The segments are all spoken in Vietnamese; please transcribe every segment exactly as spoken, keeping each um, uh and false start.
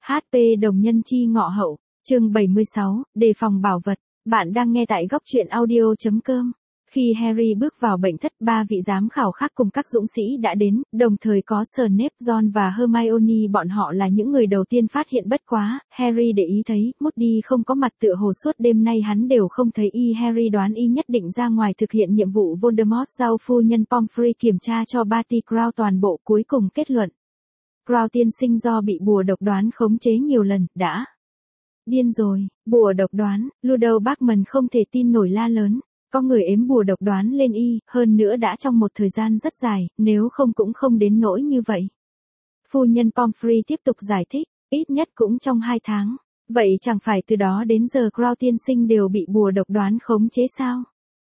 hát pê đồng nhân chi ngọ hậu, chương bảy mươi sáu, đề phòng bảo vật. Bạn đang nghe tại góc truyện audio chấm com. Khi Harry bước vào bệnh thất, ba vị giám khảo khác cùng các dũng sĩ đã đến, đồng thời có Snape, Ron và Hermione. Bọn họ là những người đầu tiên phát hiện. Bất quá, Harry để ý thấy, Moody không có mặt, tựa hồ suốt đêm nay hắn đều không thấy y. Harry đoán y nhất định ra ngoài thực hiện nhiệm vụ. Voldemort giao phu nhân Pomfrey kiểm tra cho Barty Crouch toàn bộ, cuối cùng kết luận. Crouch tiên sinh do bị bùa độc đoán khống chế nhiều lần, đã điên rồi. Bùa độc đoán, Ludo Bagman không thể tin nổi la lớn. Có người ếm bùa độc đoán lên y, hơn nữa đã trong một thời gian rất dài, nếu không cũng không đến nỗi như vậy. Phu nhân Pomfrey tiếp tục giải thích, ít nhất cũng trong hai tháng. Vậy chẳng phải từ đó đến giờ Crouch tiên sinh đều bị bùa độc đoán khống chế sao?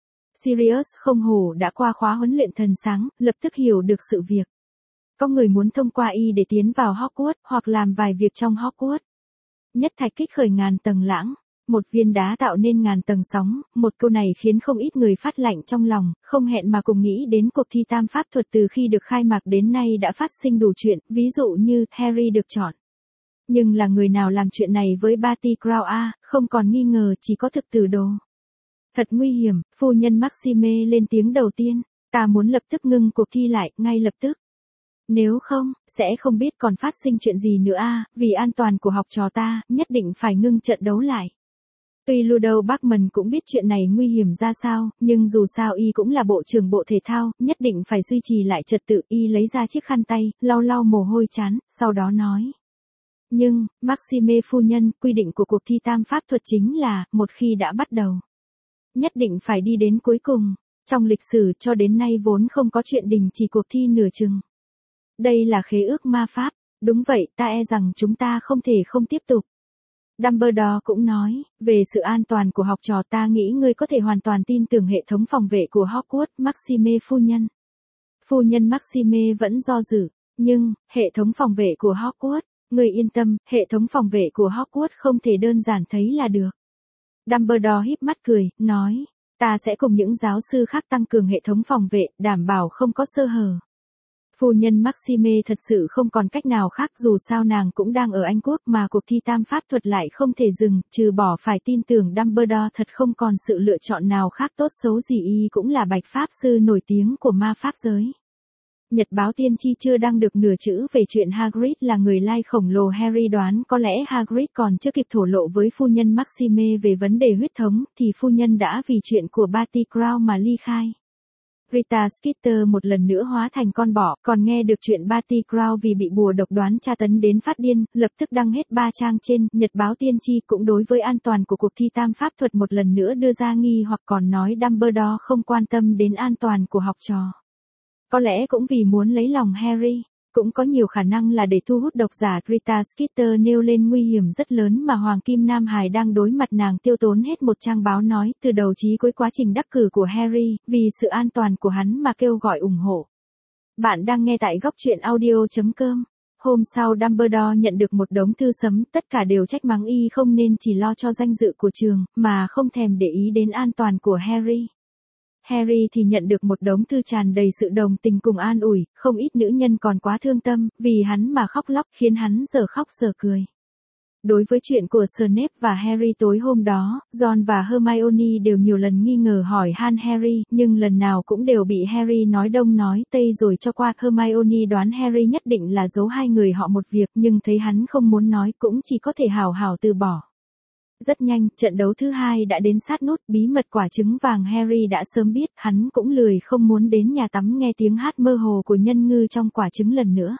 Sirius không hổ đã qua khóa huấn luyện thần sáng, lập tức hiểu được sự việc. Có người muốn thông qua y để tiến vào Hogwarts, hoặc làm vài việc trong Hogwarts. Nhất thạch kích khởi ngàn tầng lãng. Một viên đá tạo nên ngàn tầng sóng, một câu này khiến không ít người phát lạnh trong lòng, không hẹn mà cùng nghĩ đến cuộc thi tam pháp thuật từ khi được khai mạc đến nay đã phát sinh đủ chuyện, ví dụ như Harry được chọn. Nhưng là người nào làm chuyện này với Barty Crouch a, không còn nghi ngờ, chỉ có thực tử đồ. Thật nguy hiểm, phu nhân Maxime lên tiếng đầu tiên, ta muốn lập tức ngưng cuộc thi lại, ngay lập tức. Nếu không, sẽ không biết còn phát sinh chuyện gì nữa a, vì an toàn của học trò ta, nhất định phải ngưng trận đấu lại. Tuy Ludo Bagman cũng biết chuyện này nguy hiểm ra sao, nhưng dù sao y cũng là bộ trưởng bộ thể thao, nhất định phải duy trì lại trật tự. Y lấy ra chiếc khăn tay, lau lau mồ hôi chán, sau đó nói. Nhưng, Maxime phu nhân, quy định của cuộc thi tam pháp thuật chính là, một khi đã bắt đầu, nhất định phải đi đến cuối cùng. Trong lịch sử cho đến nay vốn không có chuyện đình chỉ cuộc thi nửa chừng. Đây là khế ước ma pháp. Đúng vậy, ta e rằng chúng ta không thể không tiếp tục. Dumbledore cũng nói, về sự an toàn của học trò ta nghĩ ngươi có thể hoàn toàn tin tưởng hệ thống phòng vệ của Hogwarts, Maxime phu nhân. Phu nhân Maxime vẫn do dự, nhưng, hệ thống phòng vệ của Hogwarts, ngươi yên tâm, hệ thống phòng vệ của Hogwarts không thể đơn giản thấy là được. Dumbledore híp mắt cười, nói, ta sẽ cùng những giáo sư khác tăng cường hệ thống phòng vệ, đảm bảo không có sơ hở. Phu nhân Maxime thật sự không còn cách nào khác, dù sao nàng cũng đang ở Anh Quốc mà cuộc thi tam pháp thuật lại không thể dừng, trừ bỏ phải tin tưởng Dumbledore, thật không còn sự lựa chọn nào khác. Tốt xấu gì y cũng là bạch pháp sư nổi tiếng của ma pháp giới. Nhật báo tiên tri chưa đăng được nửa chữ về chuyện Hagrid là người lai khổng lồ. Harry đoán có lẽ Hagrid còn chưa kịp thổ lộ với phu nhân Maxime về vấn đề huyết thống, thì phu nhân đã vì chuyện của Barty Crouch mà ly khai. Rita Skeeter một lần nữa hóa thành con bọ, còn nghe được chuyện Barty Crouch vì bị bùa độc đoán tra tấn đến phát điên, lập tức đăng hết ba trang trên Nhật báo tiên tri. Cũng đối với an toàn của cuộc thi tam pháp thuật một lần nữa đưa ra nghi hoặc, còn nói Dumbledore không quan tâm đến an toàn của học trò. Có lẽ cũng vì muốn lấy lòng Harry, cũng có nhiều khả năng là để thu hút độc giả. Rita Skeeter nêu lên nguy hiểm rất lớn mà Hoàng Kim Nam Hải đang đối mặt. Nàng tiêu tốn hết một trang báo nói từ đầu chí cuối quá trình đắc cử của Harry, vì sự an toàn của hắn mà kêu gọi ủng hộ. Bạn đang nghe tại góc truyện audio chấm com. Hôm sau Dumbledore nhận được một đống thư sấm, tất cả đều trách mắng y không nên chỉ lo cho danh dự của trường, mà không thèm để ý đến an toàn của Harry. Harry thì nhận được một đống thư tràn đầy sự đồng tình cùng an ủi, không ít nữ nhân còn quá thương tâm, vì hắn mà khóc lóc, khiến hắn giờ khóc giờ cười. Đối với chuyện của Snape và Harry tối hôm đó, Ron và Hermione đều nhiều lần nghi ngờ hỏi han Harry, nhưng lần nào cũng đều bị Harry nói đông nói tây rồi cho qua. Hermione đoán Harry nhất định là giấu hai người họ một việc, nhưng thấy hắn không muốn nói cũng chỉ có thể hào hào từ bỏ. Rất nhanh, trận đấu thứ hai đã đến sát nút. Bí mật quả trứng vàng Harry đã sớm biết, hắn cũng lười không muốn đến nhà tắm nghe tiếng hát mơ hồ của nhân ngư trong quả trứng lần nữa.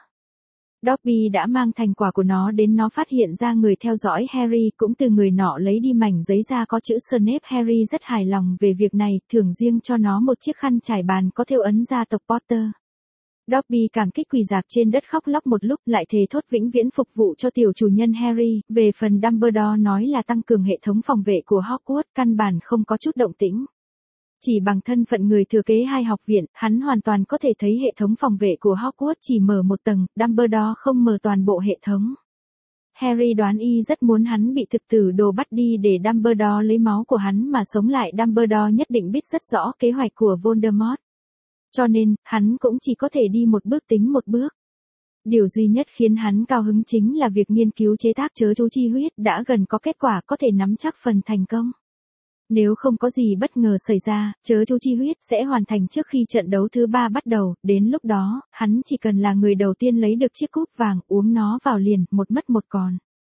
Dobby đã mang thành quả của nó đến, nó phát hiện ra người theo dõi Harry, cũng từ người nọ lấy đi mảnh giấy da có chữ Snape. Harry rất hài lòng về việc này, thưởng riêng cho nó một chiếc khăn trải bàn có thêu ấn gia tộc Potter. Dobby cảm kích quỳ dạp trên đất khóc lóc một lúc, lại thề thốt vĩnh viễn phục vụ cho tiểu chủ nhân Harry. Về phần Dumbledore nói là tăng cường hệ thống phòng vệ của Hogwarts, căn bản không có chút động tĩnh. Chỉ bằng thân phận người thừa kế hai học viện, hắn hoàn toàn có thể thấy hệ thống phòng vệ của Hogwarts chỉ mở một tầng, Dumbledore không mở toàn bộ hệ thống. Harry đoán y rất muốn hắn bị thực tử đồ bắt đi để Dumbledore lấy máu của hắn mà sống lại. Dumbledore nhất định biết rất rõ kế hoạch của Voldemort. Cho nên, hắn cũng chỉ có thể đi một bước tính một bước. Điều duy nhất khiến hắn cao hứng chính là việc nghiên cứu chế tác chớ chú chi huyết đã gần có kết quả có thể nắm chắc phần thành công. Nếu không có gì bất ngờ xảy ra, chớ chú chi huyết sẽ hoàn thành trước khi trận đấu thứ ba bắt đầu, đến lúc đó, hắn chỉ cần là người đầu tiên lấy được chiếc cúp vàng, uống nó vào liền, một mất một còn.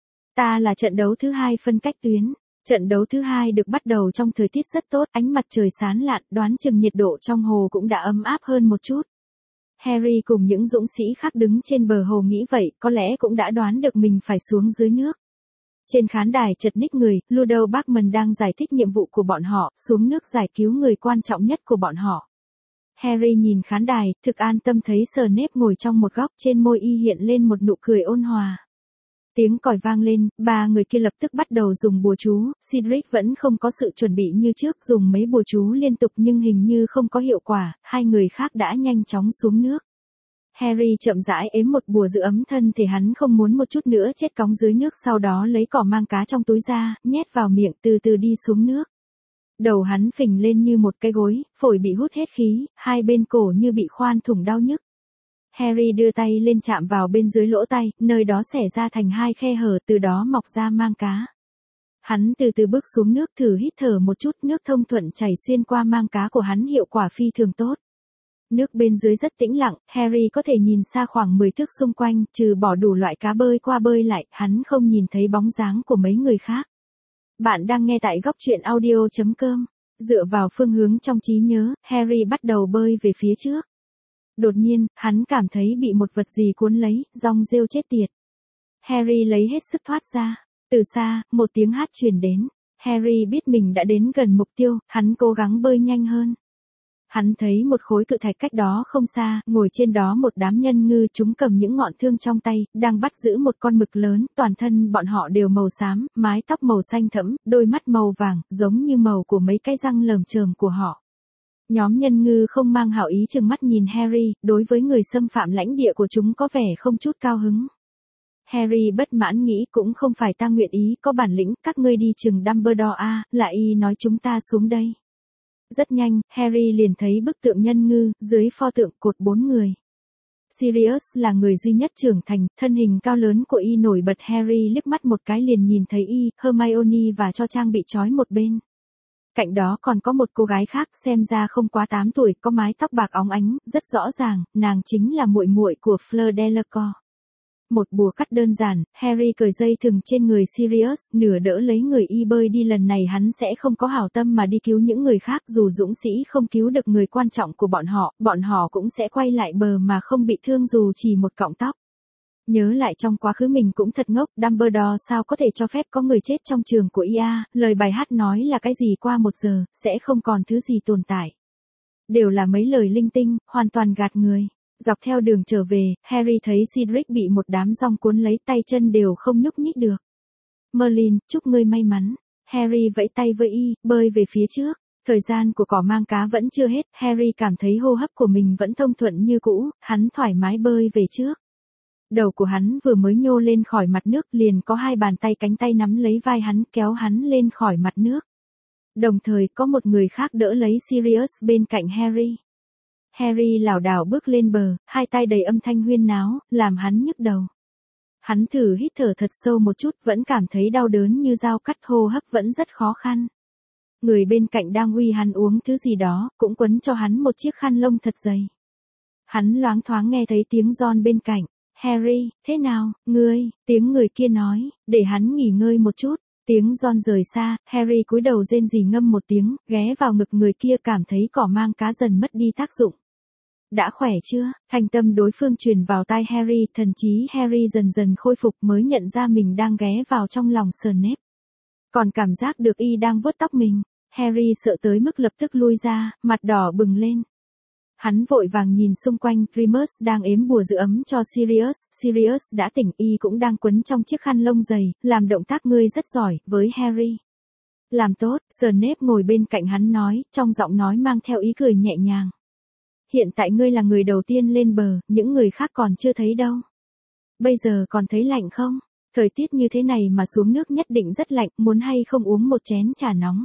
Ta là trận đấu thứ hai phân cách tuyến. Trận đấu thứ hai được bắt đầu trong thời tiết rất tốt, ánh mặt trời sáng lạn, đoán chừng nhiệt độ trong hồ cũng đã ấm áp hơn một chút. Harry cùng những dũng sĩ khác đứng trên bờ hồ nghĩ vậy, có lẽ cũng đã đoán được mình phải xuống dưới nước. Trên khán đài chật ních người, Ludo Bagman đang giải thích nhiệm vụ của bọn họ, xuống nước giải cứu người quan trọng nhất của bọn họ. Harry nhìn khán đài, thực an tâm thấy Snape ngồi trong một góc, trên môi y hiện lên một nụ cười ôn hòa. Tiếng còi vang lên, ba người kia lập tức bắt đầu dùng bùa chú, Cedric vẫn không có sự chuẩn bị như trước, dùng mấy bùa chú liên tục nhưng hình như không có hiệu quả, hai người khác đã nhanh chóng xuống nước. Harry chậm rãi ếm một bùa giữ ấm thân thể hắn không muốn một chút nữa chết cóng dưới nước, sau đó lấy cỏ mang cá trong túi ra, nhét vào miệng từ từ đi xuống nước. Đầu hắn phình lên như một cái gối, phổi bị hút hết khí, hai bên cổ như bị khoan thủng đau nhức. Harry đưa tay lên chạm vào bên dưới lỗ tay, nơi đó xẻ ra thành hai khe hở, từ đó mọc ra mang cá. Hắn từ từ bước xuống nước, thử hít thở một chút, nước thông thuận chảy xuyên qua mang cá của hắn, hiệu quả phi thường tốt. Nước bên dưới rất tĩnh lặng, Harry có thể nhìn xa khoảng mười thước xung quanh, trừ bỏ đủ loại cá bơi qua bơi lại, hắn không nhìn thấy bóng dáng của mấy người khác. Bạn đang nghe tại góc truyện audio chấm com. Dựa vào phương hướng trong trí nhớ, Harry bắt đầu bơi về phía trước. Đột nhiên, hắn cảm thấy bị một vật gì cuốn lấy, rong rêu chết tiệt. Harry lấy hết sức thoát ra. Từ xa, một tiếng hát truyền đến. Harry biết mình đã đến gần mục tiêu, hắn cố gắng bơi nhanh hơn. Hắn thấy một khối cự thạch cách đó không xa, ngồi trên đó một đám nhân ngư, chúng cầm những ngọn thương trong tay, đang bắt giữ một con mực lớn, toàn thân bọn họ đều màu xám, mái tóc màu xanh thẫm, đôi mắt màu vàng, giống như màu của mấy cái răng lởm chởm của họ. Nhóm nhân ngư không mang hảo ý trừng mắt nhìn Harry, đối với người xâm phạm lãnh địa của chúng có vẻ không chút cao hứng. Harry bất mãn nghĩ, cũng không phải ta nguyện ý, có bản lĩnh, các ngươi đi chừng Dumbledore a, là y nói chúng ta xuống đây. Rất nhanh, Harry liền thấy bức tượng nhân ngư, dưới pho tượng cột bốn người. Sirius là người duy nhất trưởng thành, thân hình cao lớn của y nổi bật. Harry liếc mắt một cái liền nhìn thấy y, Hermione và Cho Trang bị trói một bên. Cạnh đó còn có một cô gái khác, xem ra không quá tám tuổi, có mái tóc bạc óng ánh, rất rõ ràng, nàng chính là muội muội của Fleur Delacour. Một bùa cắt đơn giản, Harry cởi dây thừng trên người Sirius, nửa đỡ lấy người y bơi đi. Lần này hắn sẽ không có hảo tâm mà đi cứu những người khác, dù dũng sĩ không cứu được người quan trọng của bọn họ, bọn họ cũng sẽ quay lại bờ mà không bị thương dù chỉ một cọng tóc. Nhớ lại trong quá khứ mình cũng thật ngốc, Dumbledore sao có thể cho phép có người chết trong trường của i a, lời bài hát nói là cái gì qua một giờ, sẽ không còn thứ gì tồn tại. Đều là mấy lời linh tinh, hoàn toàn gạt người. Dọc theo đường trở về, Harry thấy Cedric bị một đám rong cuốn lấy, tay chân đều không nhúc nhích được. Merlin, chúc ngươi may mắn. Harry vẫy tay với y, bơi về phía trước. Thời gian của cỏ mang cá vẫn chưa hết, Harry cảm thấy hô hấp của mình vẫn thông thuận như cũ, hắn thoải mái bơi về trước. Đầu của hắn vừa mới nhô lên khỏi mặt nước, liền có hai bàn tay cánh tay nắm lấy vai hắn, kéo hắn lên khỏi mặt nước. Đồng thời có một người khác đỡ lấy Sirius bên cạnh Harry. Harry lảo đảo bước lên bờ, hai tay đầy âm thanh huyên náo, làm hắn nhức đầu. Hắn thử hít thở thật sâu một chút, vẫn cảm thấy đau đớn như dao cắt, hô hấp vẫn rất khó khăn. Người bên cạnh đang uy hắn uống thứ gì đó, cũng quấn cho hắn một chiếc khăn lông thật dày. Hắn loáng thoáng nghe thấy tiếng Ron bên cạnh. Harry, thế nào, ngươi, tiếng người kia nói, để hắn nghỉ ngơi một chút. Tiếng Ron rời xa, Harry cúi đầu rên rỉ ngâm một tiếng, ghé vào ngực người kia, cảm thấy cỏ mang cá dần mất đi tác dụng. Đã khỏe chưa? Thanh tâm đối phương truyền vào tai Harry, thần trí Harry dần dần khôi phục, mới nhận ra mình đang ghé vào trong lòng Snape. Còn cảm giác được y đang vuốt tóc mình. Harry sợ tới mức lập tức lui ra, mặt đỏ bừng lên. Hắn vội vàng nhìn xung quanh, Remus đang ếm bùa giữ ấm cho Sirius, Sirius đã tỉnh, y cũng đang quấn trong chiếc khăn lông dày, làm động tác ngươi rất giỏi, với Harry. Làm tốt, Snape ngồi bên cạnh hắn nói, trong giọng nói mang theo ý cười nhẹ nhàng. Hiện tại ngươi là người đầu tiên lên bờ, những người khác còn chưa thấy đâu. Bây giờ còn thấy lạnh không? Thời tiết như thế này mà xuống nước nhất định rất lạnh, muốn hay không uống một chén trà nóng?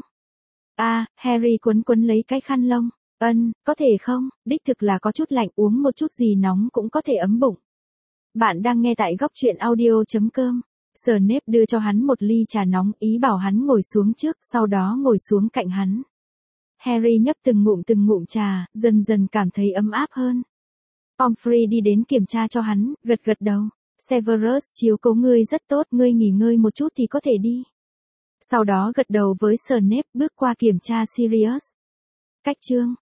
À, Harry quấn quấn lấy cái khăn lông. Ân, có thể không, đích thực là có chút lạnh, uống một chút gì nóng cũng có thể ấm bụng. Bạn đang nghe tại góc truyện audio.com. Snape đưa cho hắn một ly trà nóng, ý bảo hắn ngồi xuống trước, sau đó ngồi xuống cạnh hắn. Harry nhấp từng ngụm từng ngụm trà, dần dần cảm thấy ấm áp hơn. Pomfrey đi đến kiểm tra cho hắn, gật gật đầu. Severus chiếu cố ngươi rất tốt, ngươi nghỉ ngơi một chút thì có thể đi. Sau đó gật đầu với Snape, bước qua kiểm tra Sirius. Cách chương